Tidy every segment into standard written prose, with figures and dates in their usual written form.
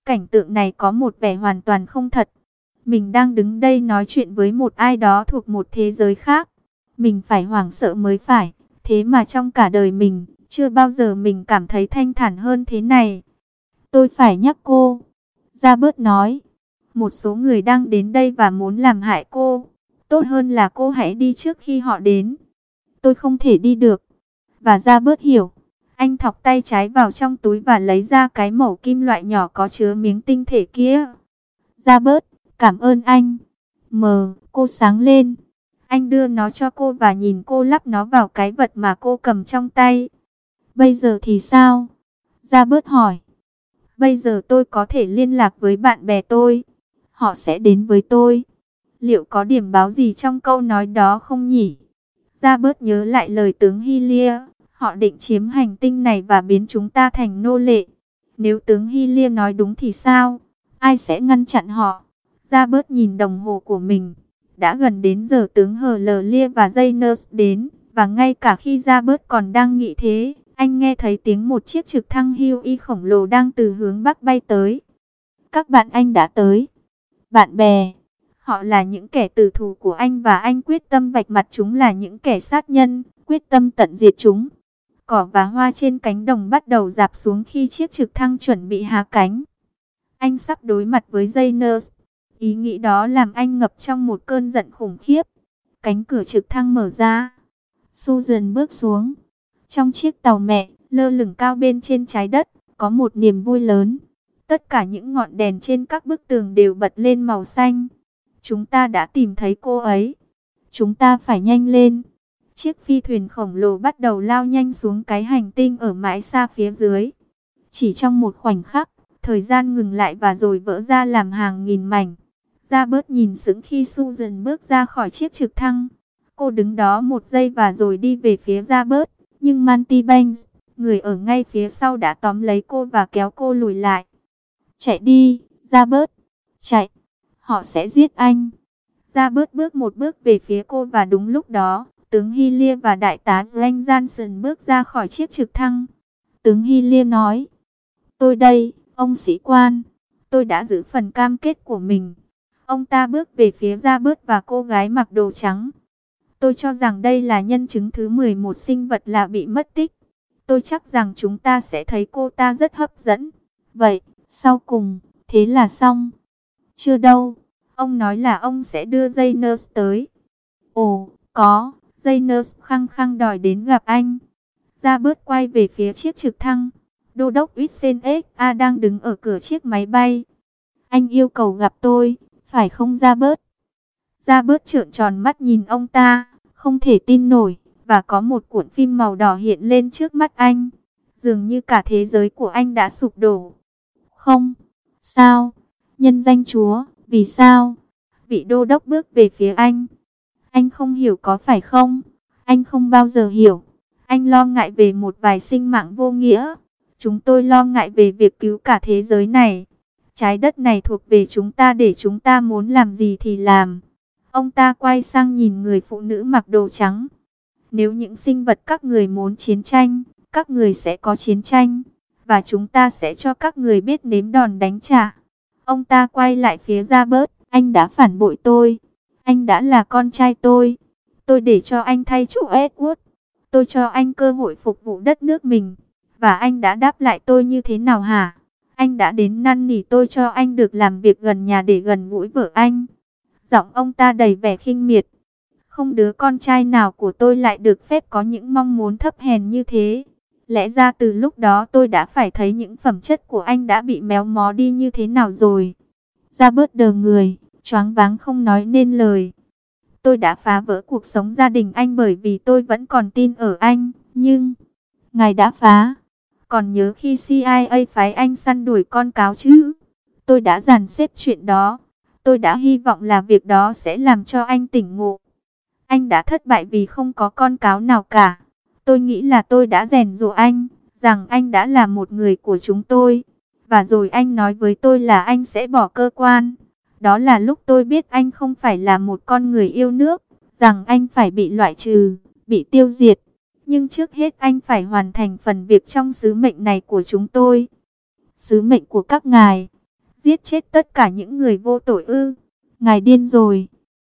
cảnh tượng này có một vẻ hoàn toàn không thật. Mình đang đứng đây nói chuyện với một ai đó thuộc một thế giới khác. Mình phải hoảng sợ mới phải. Thế mà trong cả đời mình, chưa bao giờ mình cảm thấy thanh thản hơn thế này. Tôi phải nhắc cô. Robert nói. Một số người đang đến đây và muốn làm hại cô. Tốt hơn là cô hãy đi trước khi họ đến. Tôi không thể đi được. Và Robert hiểu. Anh thọc tay trái vào trong túi và lấy ra cái mẩu kim loại nhỏ có chứa miếng tinh thể kia. Robert, cảm ơn anh. Cô sáng lên. Anh đưa nó cho cô và nhìn cô lắp nó vào cái vật mà cô cầm trong tay. Bây giờ thì sao? Robert hỏi. Bây giờ tôi có thể liên lạc với bạn bè tôi. Họ sẽ đến với tôi. Liệu có điểm báo gì trong câu nói đó không nhỉ? Robert nhớ lại lời tướng Hylia. Họ định chiếm hành tinh này và biến chúng ta thành nô lệ. Nếu tướng Hylia nói đúng thì sao? Ai sẽ ngăn chặn họ? Robert nhìn đồng hồ của mình. Đã gần đến giờ tướng Hlerlia và Jaynus đến. Và ngay cả khi Robert còn đang nghĩ thế, anh nghe thấy tiếng một chiếc trực thăng Huey khổng lồ đang từ hướng bắc bay tới. Các bạn anh đã tới. Bạn bè. Họ là những kẻ tử thù của anh và anh quyết tâm vạch mặt chúng là những kẻ sát nhân, quyết tâm tận diệt chúng. Cỏ và hoa trên cánh đồng bắt đầu rạp xuống khi chiếc trực thăng chuẩn bị hạ cánh. Anh sắp đối mặt với Jaynus. Ý nghĩ đó làm anh ngập trong một cơn giận khủng khiếp. Cánh cửa trực thăng mở ra. Susan bước xuống. Trong chiếc tàu mẹ, lơ lửng cao bên trên trái đất, có một niềm vui lớn. Tất cả những ngọn đèn trên các bức tường đều bật lên màu xanh. Chúng ta đã tìm thấy cô ấy. Chúng ta phải nhanh lên. Chiếc phi thuyền khổng lồ bắt đầu lao nhanh xuống cái hành tinh ở mãi xa phía dưới. Chỉ trong một khoảnh khắc, thời gian ngừng lại và rồi vỡ ra làm hàng nghìn mảnh. Robert nhìn sững khi Susan bước ra khỏi chiếc trực thăng. Cô đứng đó một giây và rồi đi về phía Robert. Nhưng Manty Banks, người ở ngay phía sau đã tóm lấy cô và kéo cô lùi lại. Chạy đi, Robert. Chạy. Họ sẽ giết anh. Robert bước một bước về phía cô và đúng lúc đó, tướng Hylia và đại tá Frank Johnson bước ra khỏi chiếc trực thăng. Tướng Hylia nói. Tôi đây, ông sĩ quan. Tôi đã giữ phần cam kết của mình. Ông ta bước về phía Robert và cô gái mặc đồ trắng. Tôi cho rằng đây là nhân chứng thứ 11 sinh vật lạ bị mất tích. Tôi chắc rằng chúng ta sẽ thấy cô ta rất hấp dẫn. Vậy, sau cùng, thế là xong. Chưa đâu, ông nói là ông sẽ đưa Jaynus tới. Ồ, có, Jaynus khăng khăng đòi đến gặp anh. Robert quay về phía chiếc trực thăng. Đô đốc Witsen XA đang đứng ở cửa chiếc máy bay. Anh yêu cầu gặp tôi, phải không Robert? Robert trợn tròn mắt nhìn ông ta, không thể tin nổi, và có một cuộn phim màu đỏ hiện lên trước mắt anh. Dường như cả thế giới của anh đã sụp đổ. Không, sao? Nhân danh Chúa, vì sao? Vị đô đốc bước về phía anh. Anh không hiểu có phải không? Anh không bao giờ hiểu. Anh lo ngại về một vài sinh mạng vô nghĩa. Chúng tôi lo ngại về việc cứu cả thế giới này. Trái đất này thuộc về chúng ta để chúng ta muốn làm gì thì làm. Ông ta quay sang nhìn người phụ nữ mặc đồ trắng. Nếu những sinh vật các người muốn chiến tranh, các người sẽ có chiến tranh. Và chúng ta sẽ cho các người biết nếm đòn đánh trả. Ông ta quay lại phía Robert. Anh đã phản bội tôi. Anh đã là con trai tôi. Tôi để cho anh thay chủ Edward. Tôi cho anh cơ hội phục vụ đất nước mình. Và anh đã đáp lại tôi như thế nào hả? Anh đã đến năn nỉ tôi cho anh được làm việc gần nhà để gần gũi vợ anh. Giọng ông ta đầy vẻ khinh miệt. Không đứa con trai nào của tôi lại được phép có những mong muốn thấp hèn như thế. Lẽ ra từ lúc đó tôi đã phải thấy những phẩm chất của anh đã bị méo mó đi như thế nào rồi. Robert đờ người, choáng váng không nói nên lời. Tôi đã phá vỡ cuộc sống gia đình anh bởi vì tôi vẫn còn tin ở anh. Nhưng, ngài đã phá. Còn nhớ khi CIA phái anh săn đuổi con cáo chứ? Tôi đã dàn xếp chuyện đó. Tôi đã hy vọng là việc đó sẽ làm cho anh tỉnh ngộ. Anh đã thất bại vì không có con cáo nào cả. Tôi nghĩ là tôi đã rèn dỗ anh, rằng anh đã là một người của chúng tôi. Và rồi anh nói với tôi là anh sẽ bỏ cơ quan. Đó là lúc tôi biết anh không phải là một con người yêu nước, rằng anh phải bị loại trừ, bị tiêu diệt. Nhưng trước hết anh phải hoàn thành phần việc trong sứ mệnh này của chúng tôi. Sứ mệnh của các ngài. Giết chết tất cả những người vô tội ư? Ngài điên rồi.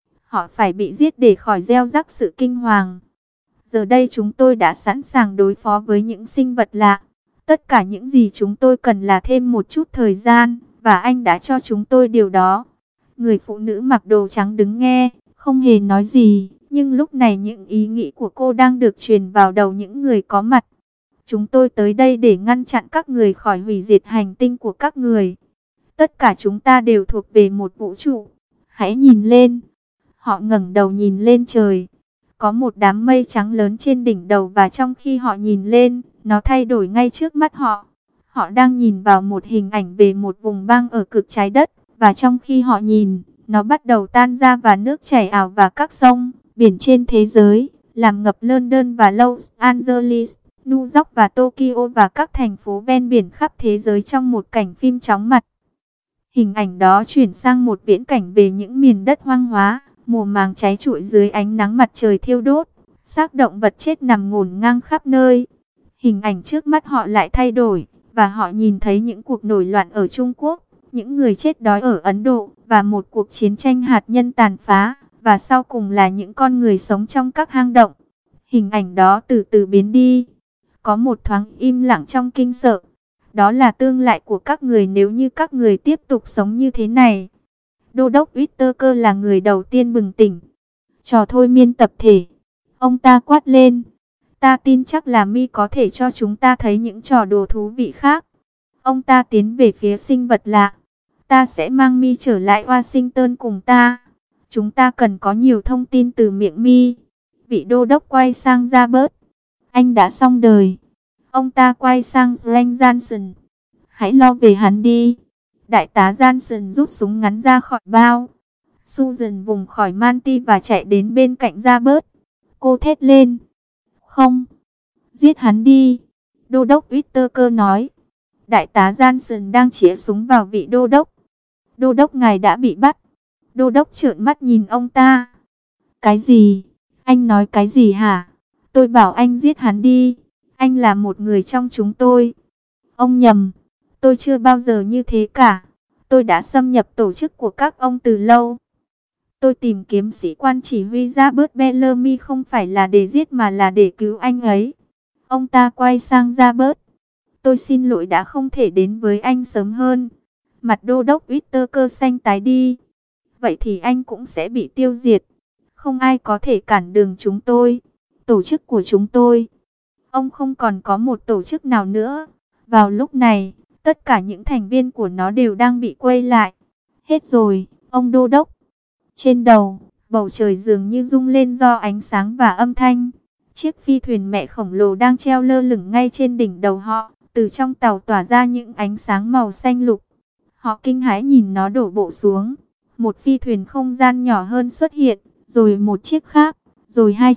Họ phải bị giết để khỏi gieo rắc sự kinh hoàng. Giờ đây chúng tôi đã sẵn sàng đối phó với những sinh vật lạ. Tất cả những gì chúng tôi cần là thêm một chút thời gian, và anh đã cho chúng tôi điều đó. Người phụ nữ mặc đồ trắng đứng nghe, không hề nói gì, nhưng lúc này những ý nghĩ của cô đang được truyền vào đầu những người có mặt. Chúng tôi tới đây để ngăn chặn các người khỏi hủy diệt hành tinh của các người. Tất cả chúng ta đều thuộc về một vũ trụ. Hãy nhìn lên. Họ ngẩng đầu nhìn lên trời. Có một đám mây trắng lớn trên đỉnh đầu, và trong khi họ nhìn lên, nó thay đổi ngay trước mắt họ. Họ đang nhìn vào một hình ảnh về một vùng băng ở cực trái đất, và trong khi họ nhìn, nó bắt đầu tan ra và nước chảy ảo vào các sông, biển trên thế giới, làm ngập London và Los Angeles, New York và Tokyo và các thành phố ven biển khắp thế giới trong một cảnh phim chóng mặt. Hình ảnh đó chuyển sang một viễn cảnh về những miền đất hoang hóa, mùa màng cháy trụi dưới ánh nắng mặt trời thiêu đốt, xác động vật chết nằm ngổn ngang khắp nơi. Hình ảnh trước mắt họ lại thay đổi, và họ nhìn thấy những cuộc nổi loạn ở Trung Quốc, những người chết đói ở Ấn Độ, và một cuộc chiến tranh hạt nhân tàn phá, và sau cùng là những con người sống trong các hang động. Hình ảnh đó từ từ biến đi. Có một thoáng im lặng trong kinh sợ. Đó là tương lai của các người nếu như các người tiếp tục sống như thế này. Đô đốc Whittaker là người đầu tiên bừng tỉnh. Trò thôi miên tập thể. Ông ta quát lên. Ta tin chắc là Mi có thể cho chúng ta thấy những trò đùa thú vị khác. Ông ta tiến về phía sinh vật lạ. Ta sẽ mang Mi trở lại Washington cùng ta. Chúng ta cần có nhiều thông tin từ miệng Mi. Vị đô đốc quay sang Robert. Anh đã xong đời. Ông ta quay sang Frank Johnson. Hãy lo về hắn đi. Đại tá Johnson rút súng ngắn ra khỏi bao. Susan vùng khỏi Manti và chạy đến bên cạnh Robert. Cô thét lên. Không. Giết hắn đi. Đô đốc Whittaker nói. Đại tá Johnson đang chĩa súng vào vị đô đốc. Đô đốc ngài đã bị bắt. Đô đốc trợn mắt nhìn ông ta. Cái gì? Anh nói cái gì hả? Tôi bảo anh giết hắn đi. Anh là một người trong chúng tôi. Ông nhầm. Tôi chưa bao giờ như thế cả. Tôi đã xâm nhập tổ chức của các ông từ lâu. Tôi tìm kiếm sĩ quan chỉ huy Robert Bellamy không phải là để giết mà là để cứu anh ấy. Ông ta quay sang Robert. Tôi xin lỗi đã không thể đến với anh sớm hơn. Mặt đô đốc Whittaker xanh tái đi. Vậy thì anh cũng sẽ bị tiêu diệt. Không ai có thể cản đường chúng tôi. Tổ chức của chúng tôi. Ông không còn có một tổ chức nào nữa. Vào lúc này, tất cả những thành viên của nó đều đang bị quay lại. Hết rồi, ông đô đốc. Trên đầu, bầu trời dường như rung lên do ánh sáng và âm thanh. Chiếc phi thuyền mẹ khổng lồ đang treo lơ lửng ngay trên đỉnh đầu họ. Từ trong tàu tỏa ra những ánh sáng màu xanh lục. Họ kinh hãi nhìn nó đổ bộ xuống. Một phi thuyền không gian nhỏ hơn xuất hiện, rồi một chiếc khác, rồi hai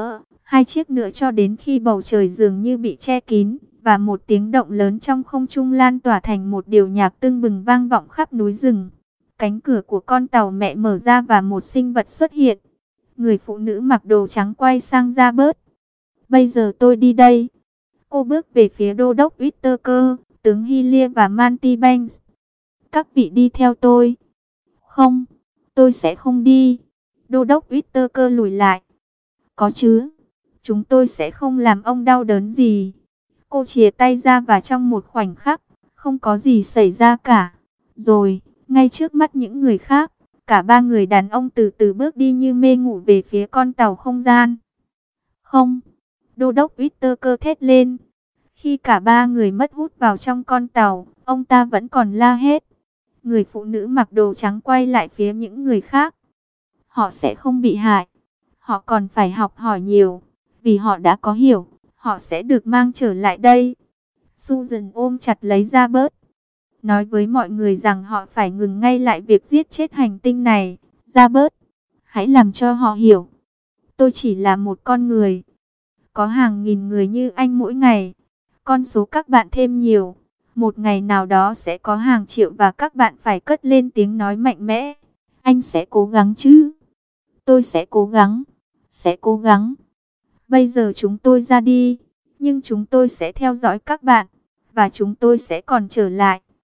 chiếc nữa cho đến khi bầu trời dường như bị che kín. Và một tiếng động lớn trong không trung lan tỏa thành một điều nhạc tưng bừng vang vọng khắp núi rừng. Cánh cửa của con tàu mẹ mở ra và một sinh vật xuất hiện. Người phụ nữ mặc đồ trắng quay sang Robert. Bây giờ tôi đi đây. Cô bước về phía đô đốc Whittaker, tướng Hillier và Manty Banks. Các vị đi theo tôi. Không, tôi sẽ không đi. Đô đốc Whittaker lùi lại. Có chứ, chúng tôi sẽ không làm ông đau đớn gì. Cô chìa tay ra và trong một khoảnh khắc, không có gì xảy ra cả. Rồi, ngay trước mắt những người khác, cả ba người đàn ông từ từ bước đi như mê ngủ về phía con tàu không gian. Không, đô đốc Whittaker thét lên. Khi cả ba người mất hút vào trong con tàu, ông ta vẫn còn la hét. Người phụ nữ mặc đồ trắng quay lại phía những người khác. Họ sẽ không bị hại. Họ còn phải học hỏi nhiều. Vì họ đã có hiểu, họ sẽ được mang trở lại đây. Susan ôm chặt lấy Robert. Nói với mọi người rằng họ phải ngừng ngay lại việc giết chết hành tinh này. Robert, hãy làm cho họ hiểu. Tôi chỉ là một con người. Có hàng nghìn người như anh mỗi ngày. Con số các bạn thêm nhiều. Một ngày nào đó sẽ có hàng triệu và các bạn phải cất lên tiếng nói mạnh mẽ. Anh sẽ cố gắng chứ? Tôi sẽ cố gắng. Sẽ cố gắng. Bây giờ chúng tôi ra đi. Nhưng chúng tôi sẽ theo dõi các bạn. Và chúng tôi sẽ còn trở lại.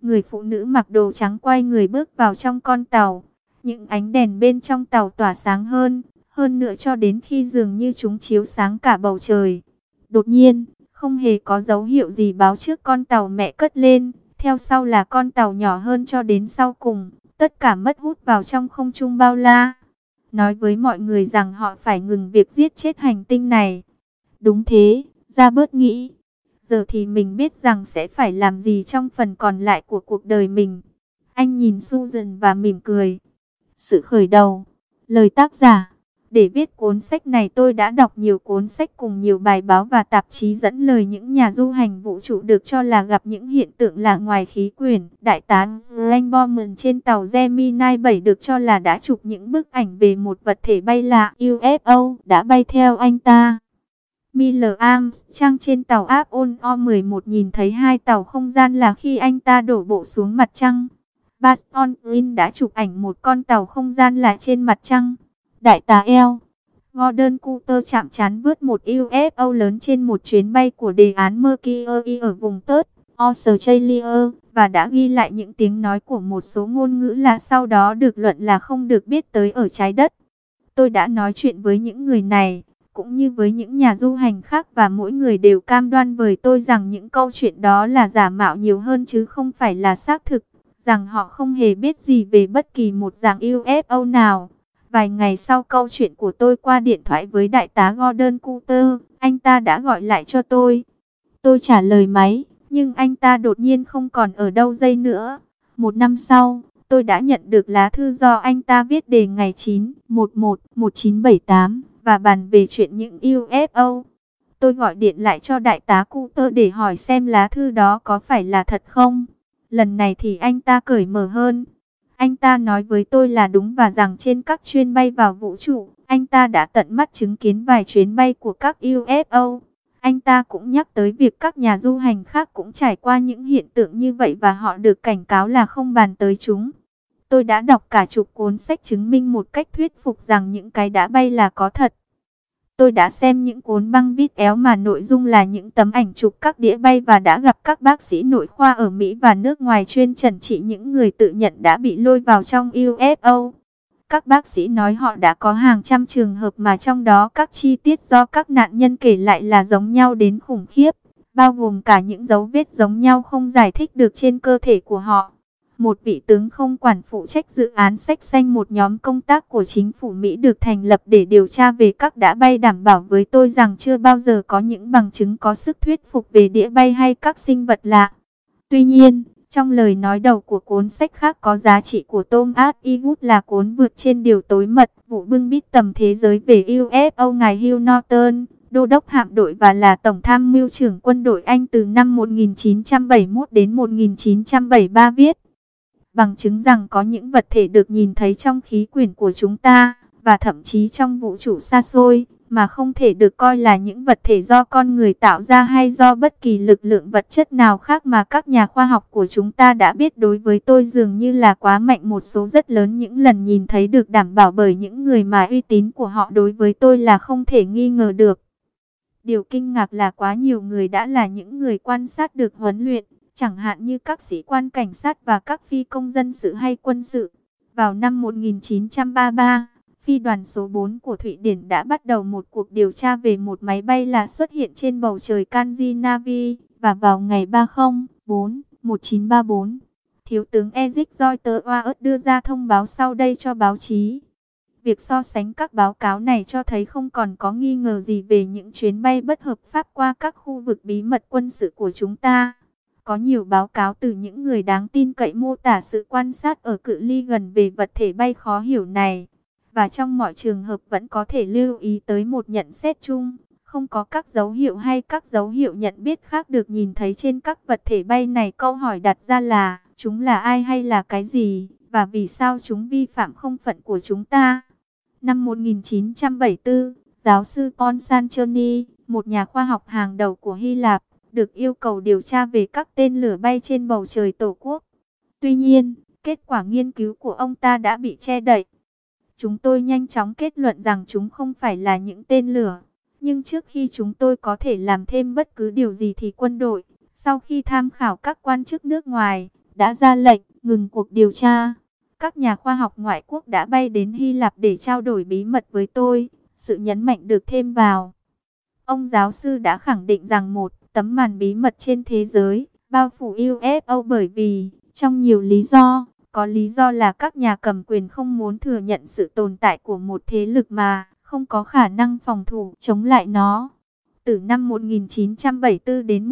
Người phụ nữ mặc đồ trắng quay người bước vào trong con tàu. Những ánh đèn bên trong tàu tỏa sáng hơn nữa cho đến khi dường như chúng chiếu sáng cả bầu trời. Đột nhiên, không hề có dấu hiệu gì báo trước con tàu mẹ cất lên, theo sau là con tàu nhỏ hơn cho đến sau cùng, tất cả mất hút vào trong không trung bao la. Nói với mọi người rằng họ phải ngừng việc giết chết hành tinh này. Đúng thế, Robert nghĩ. Giờ thì mình biết rằng sẽ phải làm gì trong phần còn lại của cuộc đời mình. Anh nhìn Susan và mỉm cười. Sự khởi đầu. Lời tác giả. Để viết cuốn sách này tôi đã đọc nhiều cuốn sách cùng nhiều bài báo và tạp chí dẫn lời những nhà du hành vũ trụ được cho là gặp những hiện tượng lạ ngoài khí quyển. Đại tá Frank Borman trên tàu Gemini 7 được cho là đã chụp những bức ảnh về một vật thể bay lạ UFO đã bay theo anh ta. Miller Armstrong trên tàu Apollo 11 nhìn thấy hai tàu không gian là khi anh ta đổ bộ xuống mặt trăng. Buzz Aldrin đã chụp ảnh một con tàu không gian là trên mặt trăng. Đại tá L. Gordon Cooper chạm trán vớt một UFO lớn trên một chuyến bay của đề án Mercury ở vùng Perth, Australia, và đã ghi lại những tiếng nói của một số ngôn ngữ là sau đó được luận là không được biết tới ở trái đất. Tôi đã nói chuyện với những người này, cũng như với những nhà du hành khác và mỗi người đều cam đoan với tôi rằng những câu chuyện đó là giả mạo nhiều hơn chứ không phải là xác thực, rằng họ không hề biết gì về bất kỳ một dạng UFO nào. Vài ngày sau câu chuyện của tôi qua điện thoại với đại tá Gordon Cooper, anh ta đã gọi lại cho tôi. Tôi trả lời máy, nhưng anh ta đột nhiên không còn ở đâu giây nữa. Một năm sau, tôi đã nhận được lá thư do anh ta viết đề ngày 9/11/1978 và bàn về chuyện những UFO. Tôi gọi điện lại cho đại tá Cooper để hỏi xem lá thư đó có phải là thật không. Lần này thì anh ta cởi mở hơn. Anh ta nói với tôi là đúng và rằng trên các chuyến bay vào vũ trụ, anh ta đã tận mắt chứng kiến vài chuyến bay của các UFO. Anh ta cũng nhắc tới việc các nhà du hành khác cũng trải qua những hiện tượng như vậy và họ được cảnh cáo là không bàn tới chúng. Tôi đã đọc cả chục cuốn sách chứng minh một cách thuyết phục rằng những cái đã bay là có thật. Tôi đã xem những cuốn băng video mà nội dung là những tấm ảnh chụp các đĩa bay và đã gặp các bác sĩ nội khoa ở Mỹ và nước ngoài chuyên chẩn trị những người tự nhận đã bị lôi vào trong UFO. Các bác sĩ nói họ đã có hàng trăm trường hợp mà trong đó các chi tiết do các nạn nhân kể lại là giống nhau đến khủng khiếp, bao gồm cả những dấu vết giống nhau không giải thích được trên cơ thể của họ. Một vị tướng không quản phụ trách dự án sách xanh một nhóm công tác của chính phủ Mỹ được thành lập để điều tra về các đã bay đảm bảo với tôi rằng chưa bao giờ có những bằng chứng có sức thuyết phục về đĩa bay hay các sinh vật lạ. Tuy nhiên, trong lời nói đầu của cuốn sách khác có giá trị của Thomas Ewood là cuốn Vượt trên điều tối mật, vụ bưng bít tầm thế giới về UFO, ngài Hugh Norton, đô đốc hạm đội và là tổng tham mưu trưởng quân đội Anh từ năm 1971 đến 1973 viết. Bằng chứng rằng có những vật thể được nhìn thấy trong khí quyển của chúng ta, và thậm chí trong vũ trụ xa xôi, mà không thể được coi là những vật thể do con người tạo ra hay do bất kỳ lực lượng vật chất nào khác mà các nhà khoa học của chúng ta đã biết đối với tôi dường như là quá mạnh. Một số rất lớn những lần nhìn thấy được đảm bảo bởi những người mà uy tín của họ đối với tôi là không thể nghi ngờ được. Điều kinh ngạc là quá nhiều người đã là những người quan sát được huấn luyện, chẳng hạn như các sĩ quan cảnh sát và các phi công dân sự hay quân sự. Vào năm 1933, phi đoàn số 4 của Thụy Điển đã bắt đầu một cuộc điều tra về một máy bay lạ xuất hiện trên bầu trời Scandinavia, và vào ngày 30/4/1934, Thiếu tướng Eric Reuter đưa ra thông báo sau đây cho báo chí. Việc so sánh các báo cáo này cho thấy không còn có nghi ngờ gì về những chuyến bay bất hợp pháp qua các khu vực bí mật quân sự của chúng ta. Có nhiều báo cáo từ những người đáng tin cậy mô tả sự quan sát ở cự ly gần về vật thể bay khó hiểu này. Và trong mọi trường hợp vẫn có thể lưu ý tới một nhận xét chung, không có các dấu hiệu hay các dấu hiệu nhận biết khác được nhìn thấy trên các vật thể bay này. Câu hỏi đặt ra là, chúng là ai hay là cái gì, và vì sao chúng vi phạm không phận của chúng ta? Năm 1974, giáo sư Paul Sanchoni, một nhà khoa học hàng đầu của Hy Lạp, được yêu cầu điều tra về các tên lửa bay trên bầu trời Tổ quốc. Tuy nhiên, kết quả nghiên cứu của ông ta đã bị che đậy. Chúng tôi nhanh chóng kết luận rằng chúng không phải là những tên lửa. Nhưng trước khi chúng tôi có thể làm thêm bất cứ điều gì thì quân đội, sau khi tham khảo các quan chức nước ngoài, đã ra lệnh ngừng cuộc điều tra. Các nhà khoa học ngoại quốc đã bay đến Hy Lạp để trao đổi bí mật với tôi. Sự nhấn mạnh được thêm vào. Ông giáo sư đã khẳng định rằng một tấm màn bí mật trên thế giới bao phủ UFO bởi vì trong nhiều lý do. Có lý do là các nhà cầm quyền không muốn thừa nhận sự tồn tại của một thế lực mà không có khả năng phòng thủ chống lại nó. Từ năm 1974 đến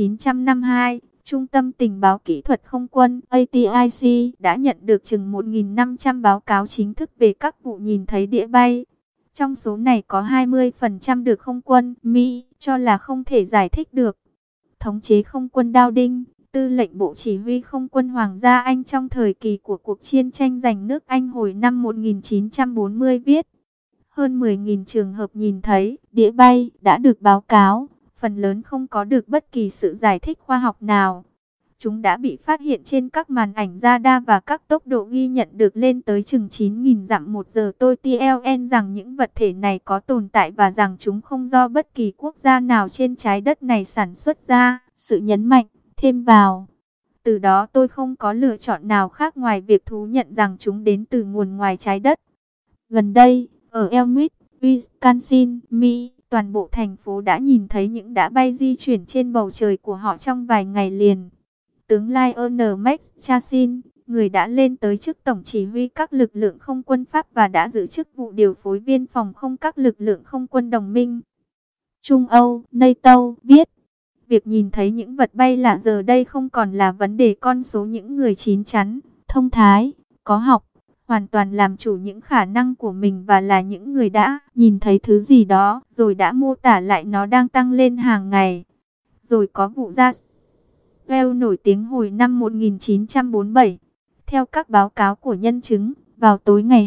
1952, Trung tâm Tình báo Kỹ thuật Không quân ATIC đã nhận được chừng 1.500 báo cáo chính thức về các vụ nhìn thấy đĩa bay. Trong số này có 20% được không quân Mỹ cho là không thể giải thích được. Thống chế không quân Dowding, tư lệnh Bộ Chỉ huy Không quân Hoàng gia Anh trong thời kỳ của cuộc chiến tranh giành nước Anh hồi năm 1940 viết. Hơn 10.000 trường hợp nhìn thấy đĩa bay đã được báo cáo, phần lớn không có được bất kỳ sự giải thích khoa học nào. Chúng đã bị phát hiện trên các màn ảnh radar và các tốc độ ghi nhận được lên tới chừng 9.000 dặm một giờ. Tôi TLN rằng những vật thể này có tồn tại và rằng chúng không do bất kỳ quốc gia nào trên trái đất này sản xuất ra. Sự nhấn mạnh thêm vào. Từ đó tôi không có lựa chọn nào khác ngoài việc thú nhận rằng chúng đến từ nguồn ngoài trái đất. Gần đây, ở Elmwood, Wisconsin, Mỹ, toàn bộ thành phố đã nhìn thấy những đĩa bay di chuyển trên bầu trời của họ trong vài ngày liền. Tướng Lionel McChasin, người đã lên tới chức tổng chỉ huy các lực lượng không quân Pháp và đã giữ chức vụ điều phối viên phòng không các lực lượng không quân đồng minh Trung Âu, NATO, viết. Việc nhìn thấy những vật bay lạ giờ đây không còn là vấn đề con số. Những người chín chắn, thông thái, có học, hoàn toàn làm chủ những khả năng của mình và là những người đã nhìn thấy thứ gì đó, rồi đã mô tả lại nó đang tăng lên hàng ngày. Rồi có vụ Roswell nổi tiếng hồi năm 1947. Theo các báo cáo của nhân chứng, vào tối ngày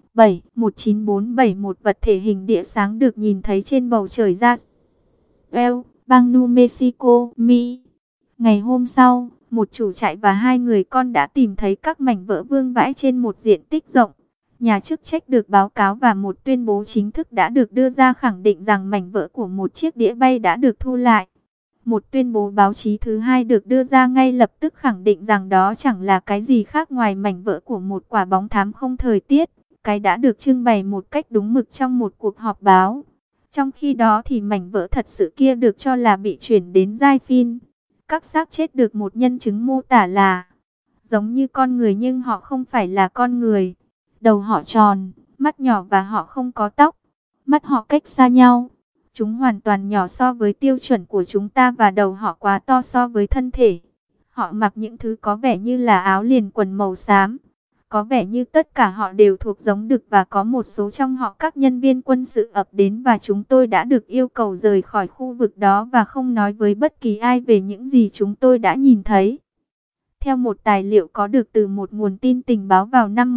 2/7/1947, một vật thể hình đĩa sáng được nhìn thấy trên bầu trời Roswell, bang New Mexico, Mỹ. Ngày hôm sau, một chủ trại và hai người con đã tìm thấy các mảnh vỡ vương vãi trên một diện tích rộng. Nhà chức trách được báo cáo và một tuyên bố chính thức đã được đưa ra khẳng định rằng mảnh vỡ của một chiếc đĩa bay đã được thu lại. Một tuyên bố báo chí thứ hai được đưa ra ngay lập tức khẳng định rằng đó chẳng là cái gì khác ngoài mảnh vỡ của một quả bóng thám không thời tiết. Cái đã được trưng bày một cách đúng mực trong một cuộc họp báo. Trong khi đó thì mảnh vỡ thật sự kia được cho là bị chuyển đến Rai-Phin. Các xác chết được một nhân chứng mô tả là giống như con người nhưng họ không phải là con người. Đầu họ tròn, mắt nhỏ và họ không có tóc. Mắt họ cách xa nhau. Chúng hoàn toàn nhỏ so với tiêu chuẩn của chúng ta và đầu họ quá to so với thân thể. Họ mặc những thứ có vẻ như là áo liền quần màu xám. Có vẻ như tất cả họ đều thuộc giống đực và có một số trong họ các nhân viên quân sự ập đến và chúng tôi đã được yêu cầu rời khỏi khu vực đó và không nói với bất kỳ ai về những gì chúng tôi đã nhìn thấy. Theo một tài liệu có được từ một nguồn tin tình báo vào năm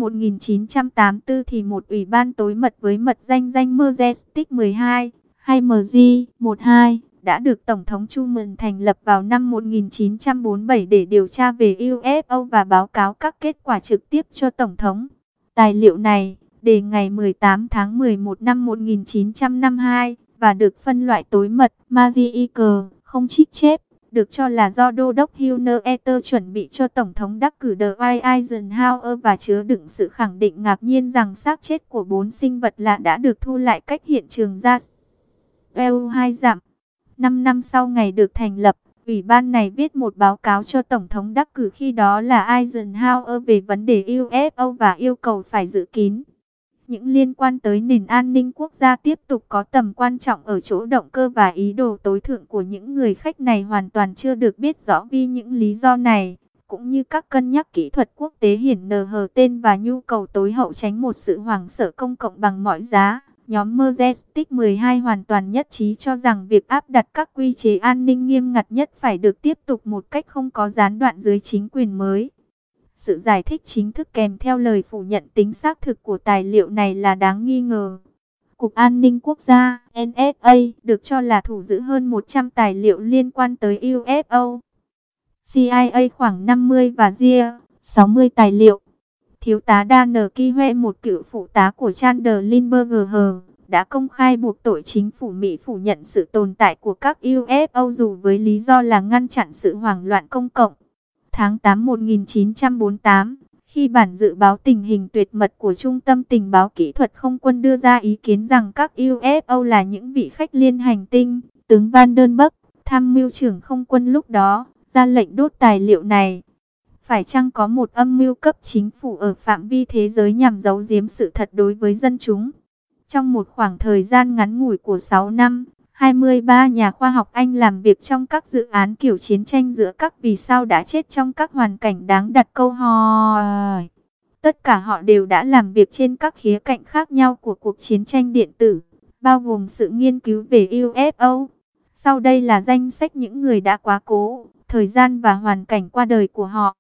1984 thì một ủy ban tối mật với mật danh Majestic 12 hay MG-12 đã được Tổng thống Truman thành lập vào năm 1947 để điều tra về UFO và báo cáo các kết quả trực tiếp cho Tổng thống. Tài liệu này, đề ngày 18 tháng 11 năm 1952 và được phân loại tối mật Magic, không trích chép, được cho là do Đô đốc Hunter chuẩn bị cho Tổng thống đắc cử Dwight Eisenhower và chứa đựng sự khẳng định ngạc nhiên rằng xác chết của 4 sinh vật lạ đã được thu lại cách hiện trường Roswell 2 dặm. 5 năm sau ngày được thành lập, ủy ban này viết một báo cáo cho Tổng thống đắc cử khi đó là Eisenhower về vấn đề UFO và yêu cầu phải giữ kín. Những liên quan tới nền an ninh quốc gia tiếp tục có tầm quan trọng ở chỗ động cơ và ý đồ tối thượng của những người khách này hoàn toàn chưa được biết rõ vì những lý do này, cũng như các cân nhắc kỹ thuật quốc tế hiển nở tên và nhu cầu tối hậu tránh một sự hoảng sợ công cộng bằng mọi giá. Nhóm Majestic 12 hoàn toàn nhất trí cho rằng việc áp đặt các quy chế an ninh nghiêm ngặt nhất phải được tiếp tục một cách không có gián đoạn dưới chính quyền mới. Sự giải thích chính thức kèm theo lời phủ nhận tính xác thực của tài liệu này là đáng nghi ngờ. Cục An ninh Quốc gia NSA được cho là thủ giữ hơn 100 tài liệu liên quan tới UFO. CIA khoảng 50 và RIA 60 tài liệu. Thiếu tá Dan Kiwe, một cựu phụ tá của Chandler Lindbergh, đã công khai buộc tội chính phủ Mỹ phủ nhận sự tồn tại của các UFO dù với lý do là ngăn chặn sự hoảng loạn công cộng. Tháng 8 1948, khi bản dự báo tình hình tuyệt mật của Trung tâm Tình báo Kỹ thuật Không quân đưa ra ý kiến rằng các UFO là những vị khách liên hành tinh, tướng Van den Berg, tham mưu trưởng không quân lúc đó, ra lệnh đốt tài liệu này. Phải chăng có một âm mưu cấp chính phủ ở phạm vi thế giới nhằm giấu giếm sự thật đối với dân chúng? Trong một khoảng thời gian ngắn ngủi của 6 năm, 23 nhà khoa học Anh làm việc trong các dự án kiểu chiến tranh giữa các vì sao đã chết trong các hoàn cảnh đáng đặt câu hỏi. Tất cả họ đều đã làm việc trên các khía cạnh khác nhau của cuộc chiến tranh điện tử, bao gồm sự nghiên cứu về UFO. Sau đây là danh sách những người đã quá cố, thời gian và hoàn cảnh qua đời của họ.